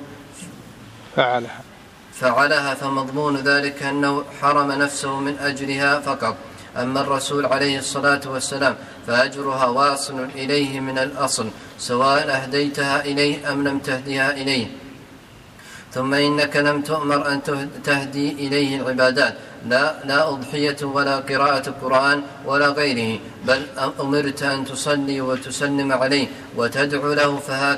فعلها فمضمون ذلك أنه حرم نفسه من أجرها فقط. أما الرسول عليه الصلاة والسلام فأجرها واصل إليه من الأصل، سواء أهديتها إليه أم لم تهديها إليه. ثم إنك لم تؤمر أن تهدي إليه العبادات، لا أضحية ولا قراءة قرآن ولا غيره، بل أمرت أن تصلي وتسلم عليه وتدعو له،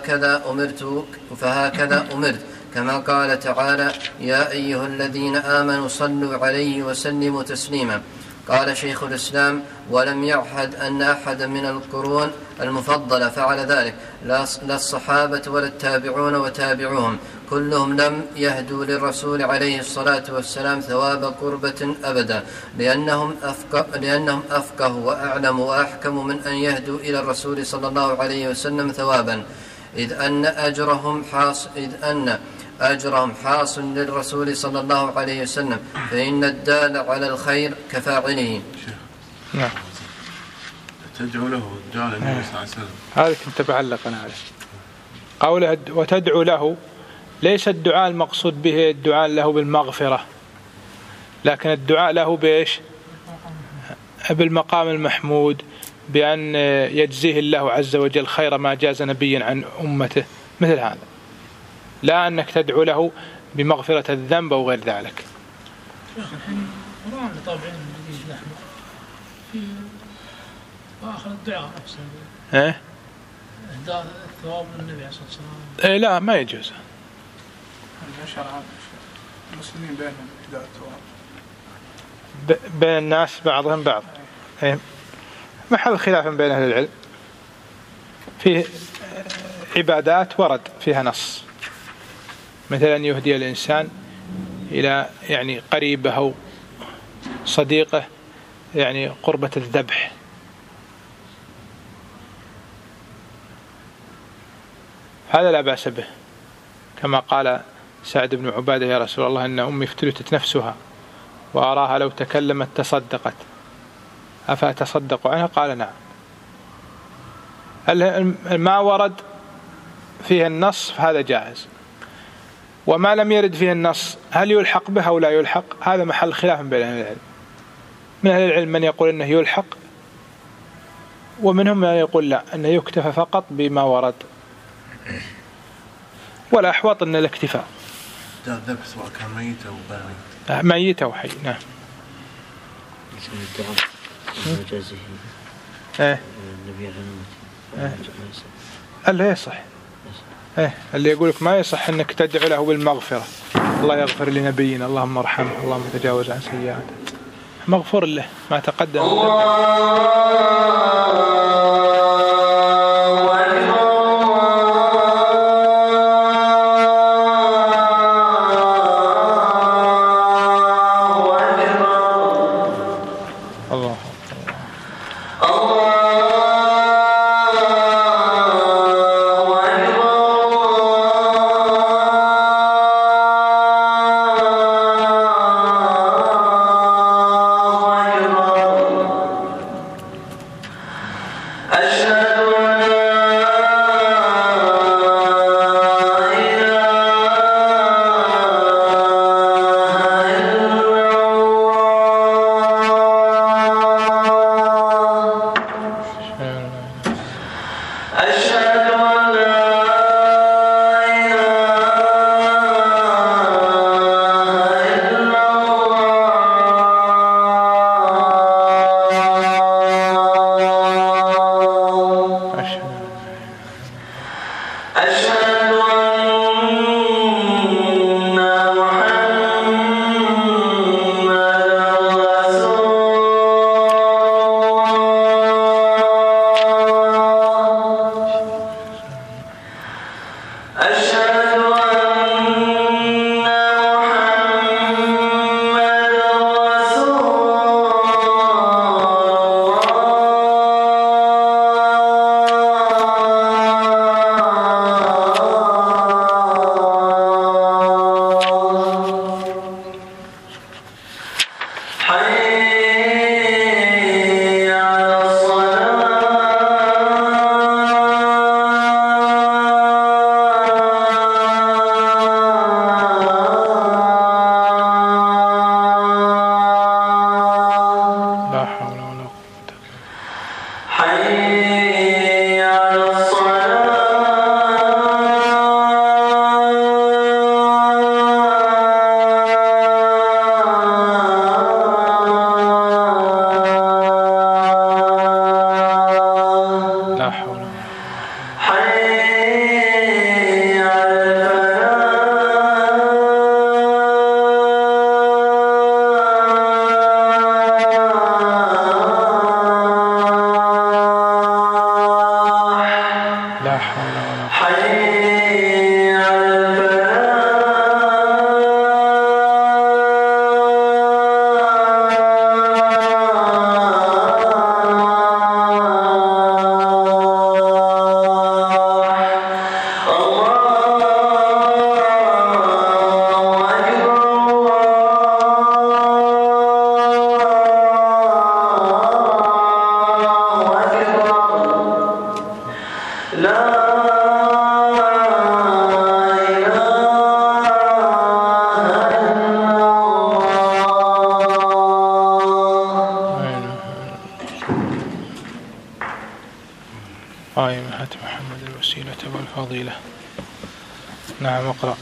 فهكذا أمرت، كما قال تعالى: يا أيها الذين آمنوا صلوا عليه وسلموا تسليما. قال شيخ الإسلام: ولم يعهد أن أحد من القرون المفضلة فعل ذلك، لا الصحابة ولا التابعون وتابعوهم، كلهم لم يهدوا للرسول عليه الصلاة والسلام ثواب قربة أبدا، لأنهم أفقه وأعلم وأحكم من أن يهدوا إلى الرسول صلى الله عليه وسلم ثوابا، إذ أن أجرهم حاصل للرسول صلى الله عليه وسلم، فإن الدال على الخير كفاعله. نعم. تدعو له دعاء النبي صلى الله عليه وسلم، هذا كنت بعلق أنا عليه. قوله وتدعو له، ليس الدعاء المقصود به الدعاء له بالمغفرة، لكن الدعاء له بإيش؟ بالمقام المحمود، بأن يجزيه الله عز وجل خير ما جاز نبيا عن أمته، مثل هذا، لا أنك تدعو له بمغفرة الذنب أو غير ذلك. القرآن طابعين الجديد نحن في آخر الدعاء نفسه إهداء الثواب للنبي عليه الصلاة والسلام. لا، ما يجوز. المسلمين بينهم إهداء الثواب بين الناس بعضهم بعض، محل خلاف بين أهل العلم. فيه عبادات ورد فيها نص، مثلا يهدي الإنسان إلى قريبه أو صديقه قربة الذبح، هذا لا بأس به، كما قال سعد بن عبادة: يا رسول الله، إن أمي افتلتت نفسها وأراها لو تكلمت تصدقت، أفأتصدق عنها؟ قال: نعم. ما ورد فيه النص هذا جائز، وما لم يرد فيه النص هل يلحق به أو لا يلحق، هذا محل خلاف بين أهل العلم. من أهل العلم من يقول أنه يلحق، ومنهم من يقول لا، أنه يكتفى فقط بما ورد، ولا أحوط أن الاكتفاء. الذبح سواء كان ميت أو غير ميت، ميت أو حي. نعم. اللي يصح، اللي يقولك ما يصح أنك تدعو له بالمغفرة، الله يغفر لنبينا، اللهم ارحمه، اللهم تجاوز عن سيئاته، مغفور له ما تقدم. نعم اقرأ.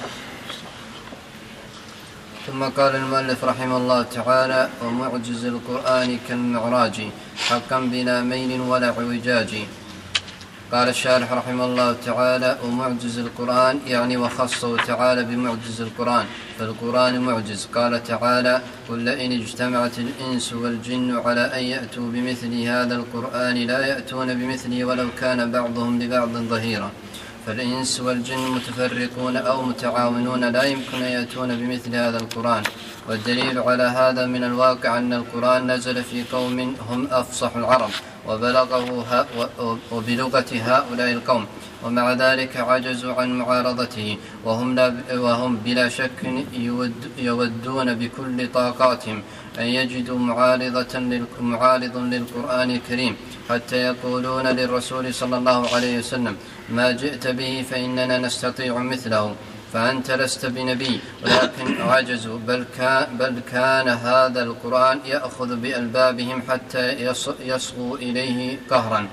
ثم قال المؤلف رحمه الله تعالى: ومعجز القرآن كالمعراج حقا بلا ميل ولا اعوجاج. قال الشارح رحمه الله تعالى: ومعجز القرآن يعني وخصه تعالى بمعجز القرآن، فالقرآن معجز. قال تعالى: قل لئن اجتمعت الإنس والجن على أن يأتوا بمثل هذا القرآن لا يأتون بمثله ولو كان بعضهم لبعض ظهيرا. فالإنس والجن متفرقون أو متعاونون لا يمكن أن يأتون بمثل هذا القرآن. والدليل على هذا من الواقع أن القرآن نزل في قوم هم أفصح العرب وبلغه وبلغة هؤلاء القوم، ومع ذلك عجزوا عن معارضته، وهم بلا شك يودون بكل طاقاتهم أن يجدوا معارض للقرآن الكريم، حتى يقولون للرسول صلى الله عليه وسلم: ما جئت به فإننا نستطيع مثله، فأنت لست بنبي. ولكن عجزوا، بل كان هذا القرآن يأخذ بألبابهم حتى يصغوا إليه قهرا.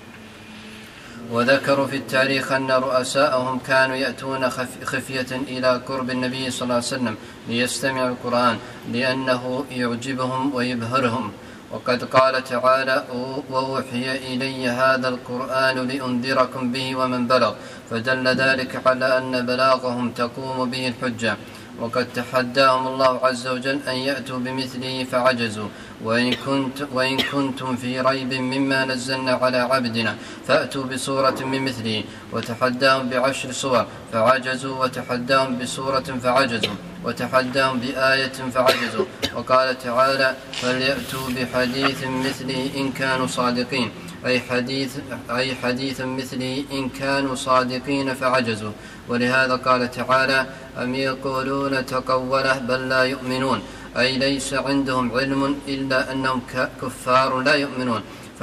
وذكروا في التاريخ أن رؤساءهم كانوا يأتون خفية إلى قرب النبي صلى الله عليه وسلم ليستمعوا القرآن لأنه يعجبهم ويبهرهم. وقد قال تعالى: وأوحي إلي هذا القرآن لأنذركم به ومن بلغ، فدل ذلك على أن بلاغهم تقوم به الحجة. وقد تحداهم الله عز وجل أن يأتوا بمثله فعجزوا. وإن كنتم في ريب مما نزلنا على عبدنا فأتوا بسورة من مثله. وتحداهم ب10 صور فعجزوا، وتحداهم بسورة فعجزوا، وتحداهم بآية فعجزوا. وقال تعالى: فليأتوا بحديث مثله إن كانوا صادقين، أي حديث مثله إن كانوا صادقين فعجزوا. ولهذا قال تعالى: أم يقولون تقوله بل لا يؤمنون، أي ليس عندهم علم إلا أنهم كفار لا يؤمنون.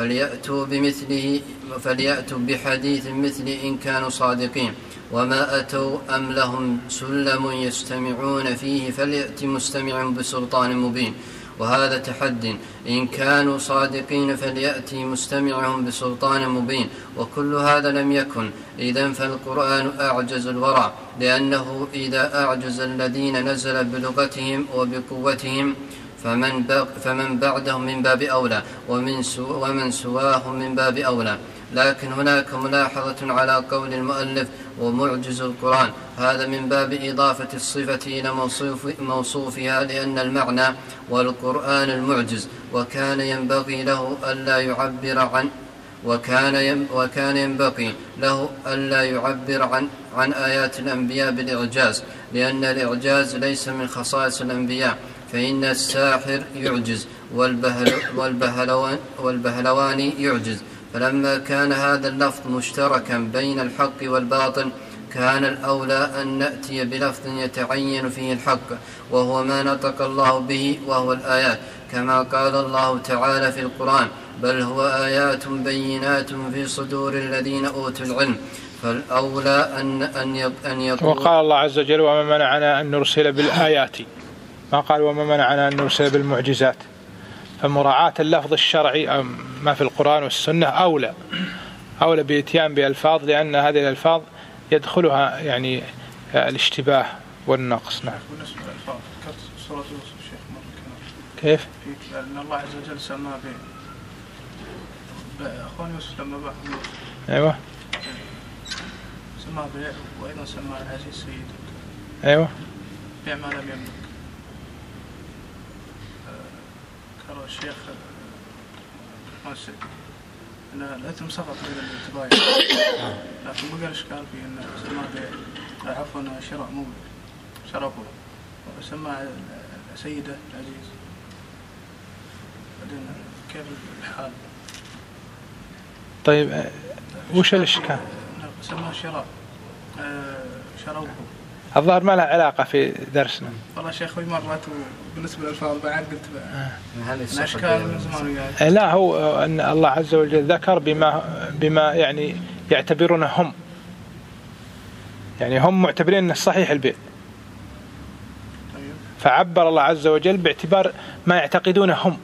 فليأتوا بحديث مثله إن كانوا صادقين. وما أتوا أم لهم سلم يستمعون فيه فليأت مستمع بسلطان مبين. وهذا تحد، إن كانوا صادقين فليأتي مستمعهم بسلطان مبين. وكل هذا لم يكن، إذن فالقرآن أعجز الورى، لأنه إذا أعجز الذين نزل بلغتهم وبقوتهم فمن بعدهم من باب أولى، ومن سواهم من باب أولى. لكن هناك ملاحظة على قول المؤلف: ومعجز القرآن، هذا من باب إضافة الصفة إلى موصوفها، لأن المعنى والقرآن المعجز، وكان ينبغي له ألا يعبر عن آيات الأنبياء بالإعجاز، لأن الإعجاز ليس من خصائص الأنبياء، فإن الساحر يعجز والبهلوان يعجز. فلما كان هذا اللفظ مشتركا بين الحق والباطل كان الأولى أن نأتي بلفظ يتعين فيه الحق، وهو ما نطق الله به، وهو الآيات، كما قال الله تعالى في القرآن: بل هو آيات بينات في صدور الذين أوتوا العلم. فالأولى أن يقول. وقال الله عز وجل: وما منعنا أن نرسل بالآيات، ما قال وما منعنا أن نرسل بالمعجزات. فمراعاة اللفظ الشرعي ما في القرآن والسنة أولى بإتيان بألفاظ، لأن هذه الألفاظ يدخلها يعني الاشتباه والنقص. نعم. بالنسبة للألفاظ ذكرت سورة يوسف شيخ مرة كيف؟ أن الله عز وجل سمى أخوان يوسف لما باعهم يوسف. أيوة. سمى بيع، وأيضا سمى العزيز سيد. أيوة. بيع ما لم يملك. قال الشيخ أن الإثم سقط من الاتباع، لكن بقى الإشكال في أن سمى بيع، عفوا شراء مو شرفه، وسمى سيدة العزيز. بعدين كيف الحال؟ طيب وش الإشكال؟ سمى شراء شروه. الظاهر ما لها علاقة في درسنا. والله شيخ مرات بالنسبة للألفاظ بعد قلت أشكال من زمان. لا، هو أن الله عز وجل ذكر بما يعني يعتبرونه هم، يعني هم معتبرين أنه صحيح البيع، فعبر الله عز وجل باعتبار ما يعتقدونه هم،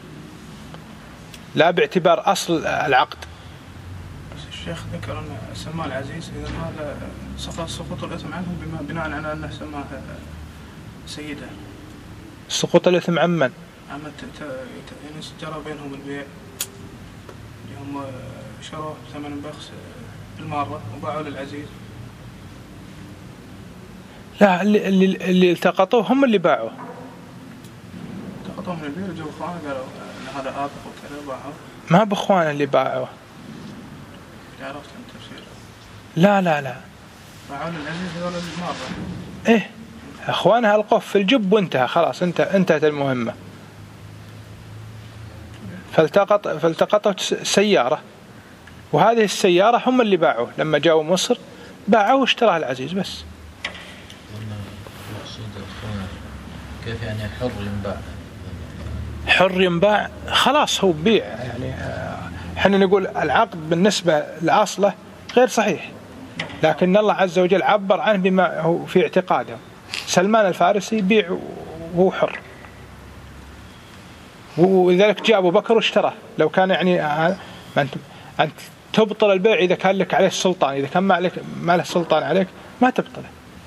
لا باعتبار أصل العقد. الشيخ ذكر أن سماه العزيز، إذا هذا سقوط الإثم عنهم بناء على أنه سماها سيدة. سقوط الإثم عمن؟ عمن يعني جرى بينهم البيع، هم شروه بثمن بخس بالمرة وباعوا للعزيز. لا، اللي التقطوه هم اللي باعوا. التقطوه من البيع وجو إخوانه قالوا إن هذا آبق وكذا باعوا. ما بإخوانه اللي باعوا. عرفت أنت تفسير؟ لا باعوا للعزيز هذول المرة. إيه، إخوانها القف في الجب وانتهى خلاص، انتهت المهمة. فالتقطوا سيارة، وهذه السيارة هم اللي باعوا لما جاءوا مصر، باعوا واشتراها العزيز بس. كيف يعني حر ينباع؟ خلاص هو بيع يعني. احنا نقول العقد بالنسبة لأصله غير صحيح، لكن الله عز وجل عبر عنه بما هو في اعتقاده. سلمان الفارسي يبيع وهو حر، ولذلك جاء أبو بكر واشتراه. لو كان يعني أنت تبطل البيع إذا كان لك عليه السلطان، إذا كان ما له سلطان عليك ما تبطله.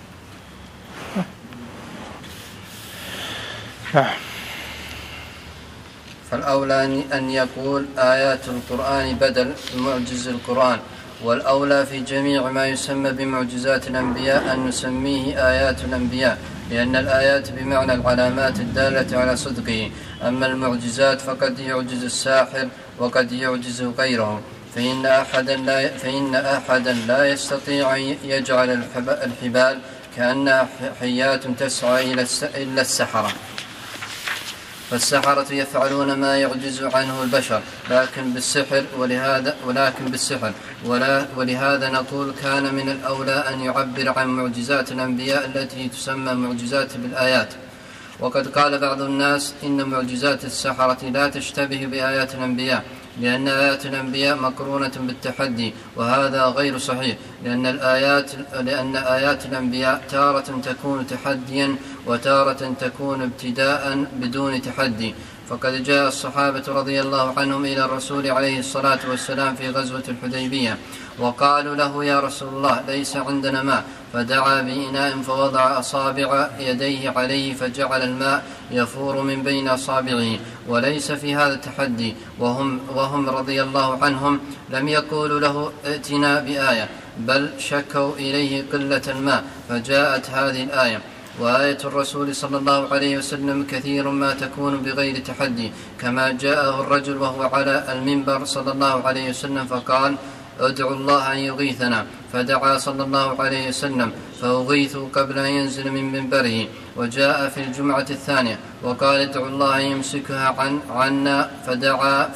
فالأولى أن يقول آيات القرآن بدل معجز القرآن، والأولى في جميع ما يسمى بمعجزات الأنبياء أن نسميه آيات الأنبياء، لأن الآيات بمعنى العلامات الدالة على صدقه. أما المعجزات فقد يعجز الساحر وقد يعجز غيره، فإن أحدا لا يستطيع أن يجعل الحبال كأنها حيات تسعى إلا السحرة، فالسحرة يفعلون ما يعجز عنه البشر لكن بالسحر، ولهذا نقول كان من الأولى أن يعبر عن معجزات الأنبياء التي تسمى معجزات بالآيات. وقد قال بعض الناس إن معجزات السحرة لا تشتبه بآيات الأنبياء، لأن آيات الأنبياء مقرونة بالتحدي، وهذا غير صحيح، لأن آيات الأنبياء تارة تكون تحديا وتارة تكون ابتداء بدون تحدي. فقد جاء الصحابة رضي الله عنهم إلى الرسول عليه الصلاة والسلام في غزوة الحديبية وقالوا له: يا رسول الله، ليس عندنا ماء، فدعا بإناء فوضع أصابع يديه عليه فجعل الماء يفور من بين أصابعه، وليس في هذا التحدي. وهم رضي الله عنهم لم يقولوا له: ائتنا بآية، بل شكوا إليه قلة الماء، فجاءت هذه الآية. وآية الرسول صلى الله عليه وسلم كثير ما تكون بغير تحدي، كما جاءه الرجل وهو على المنبر صلى الله عليه وسلم فقال: ادعوا الله أن يغيثنا، فدعا صلى الله عليه وسلم فأغيثوا قبل أن ينزل من منبره. وجاء في الجمعة الثانية وقال: ادعوا الله أن يمسكها عنا، فدعا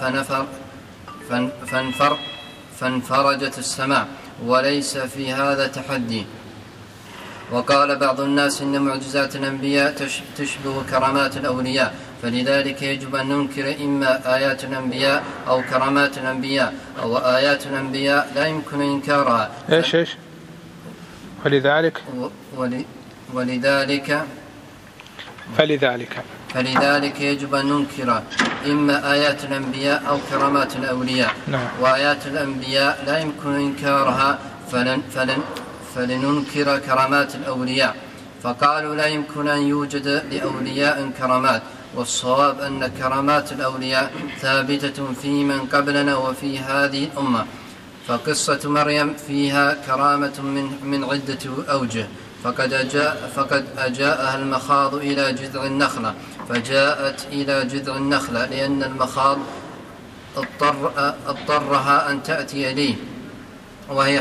فانفرجت السماء، وليس في هذا تحدي. وقال بعض الناس إن معجزات الأنبياء تشبه كرامات الأولياء، فلذلك يجب أن ننكر إما آيات الأنبياء أو كرامات الأنبياء، أو آيات الأنبياء لا يمكن إنكارها. إيش فلذلك يجب أن ننكر إما آيات الأنبياء أو كرامات الأولياء. وآيات الأنبياء لا يمكن إنكارها، فلننكر كرامات الأولياء. فقالوا: لا يمكن أن يوجد لأولياء كرامات، والصواب أن كرامات الأولياء ثابتة في من قبلنا وفي هذه الأمة. فقصة مريم فيها كرامة من عدة أوجه، فقد أجاءها المخاض إلى جذع النخلة، فجاءت إلى جذع النخلة لأن المخاض اضطرها أن تأتي إليه وهي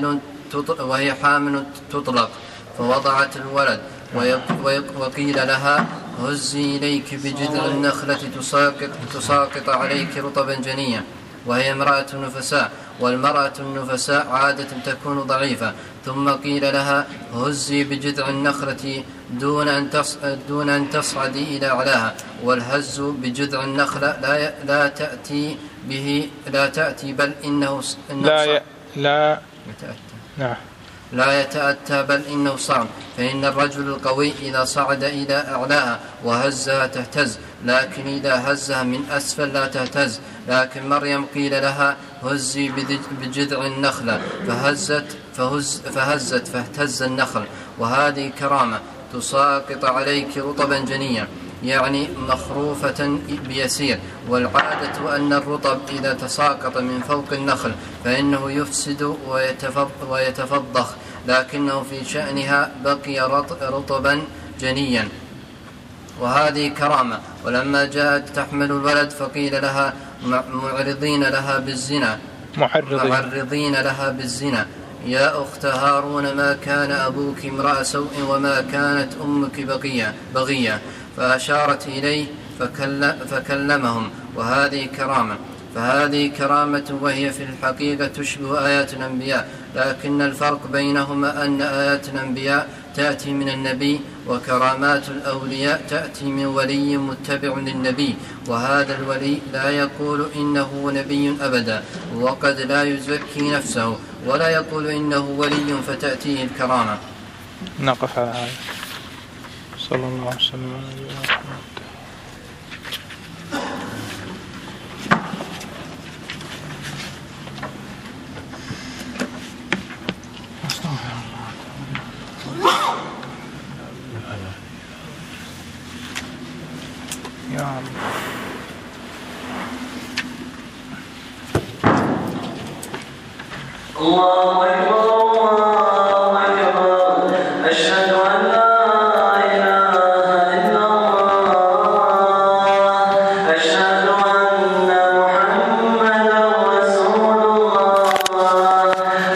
حامل تطلق، فوضعت الولد. وقيل لها: هزي إليك بجذع النخلة تساقط عليك رطبا جنيا، وهي امرأة نفساء، والمرأة النفساء عادة تكون ضعيفة. ثم قيل لها: هزي بجذع النخلة دون أن تصعدي إلى أعلاها. والهز بجذع النخلة لا تأتي بل إنه لا يتأتى بل إنه صعب، فإن الرجل القوي إذا صعد إلى أعلاها وهزها تهتز، لكن إذا هزها من أسفل لا تهتز. لكن مريم قيل لها: هزي بجذع النخلة، فهزت فاهتز النخل، وهذه كرامة تساقط عليك رطبا جنيا، يعني مخروفة بيسير. والعادة أن الرطب إذا تساقط من فوق النخل فإنه يفسد ويتفضخ، لكنه في شأنها بقي رطبا جنيا، وهذه كرامة. ولما جاءت تحمل الولد فقيل لها معرضين لها بالزنا يا أخت هارون ما كان أبوك امرأ سوء وما كانت أمك بغية، فأشارت إليه فكلمهم، وهذه كرامة. فهذه كرامة، وهي في الحقيقة تشبه آيات الأنبياء، لكن الفرق بينهما أن آيات الأنبياء تأتي من النبي، وكرامات الأولياء تأتي من ولي متبع للنبي، وهذا الولي لا يقول إنه نبي أبدا، وقد لا يزكي نفسه ولا يقول إنه ولي فتأتيه الكرامة. نقف على هذا. صلى الله عليه وسلم على نبينا محمد. يا الله. الله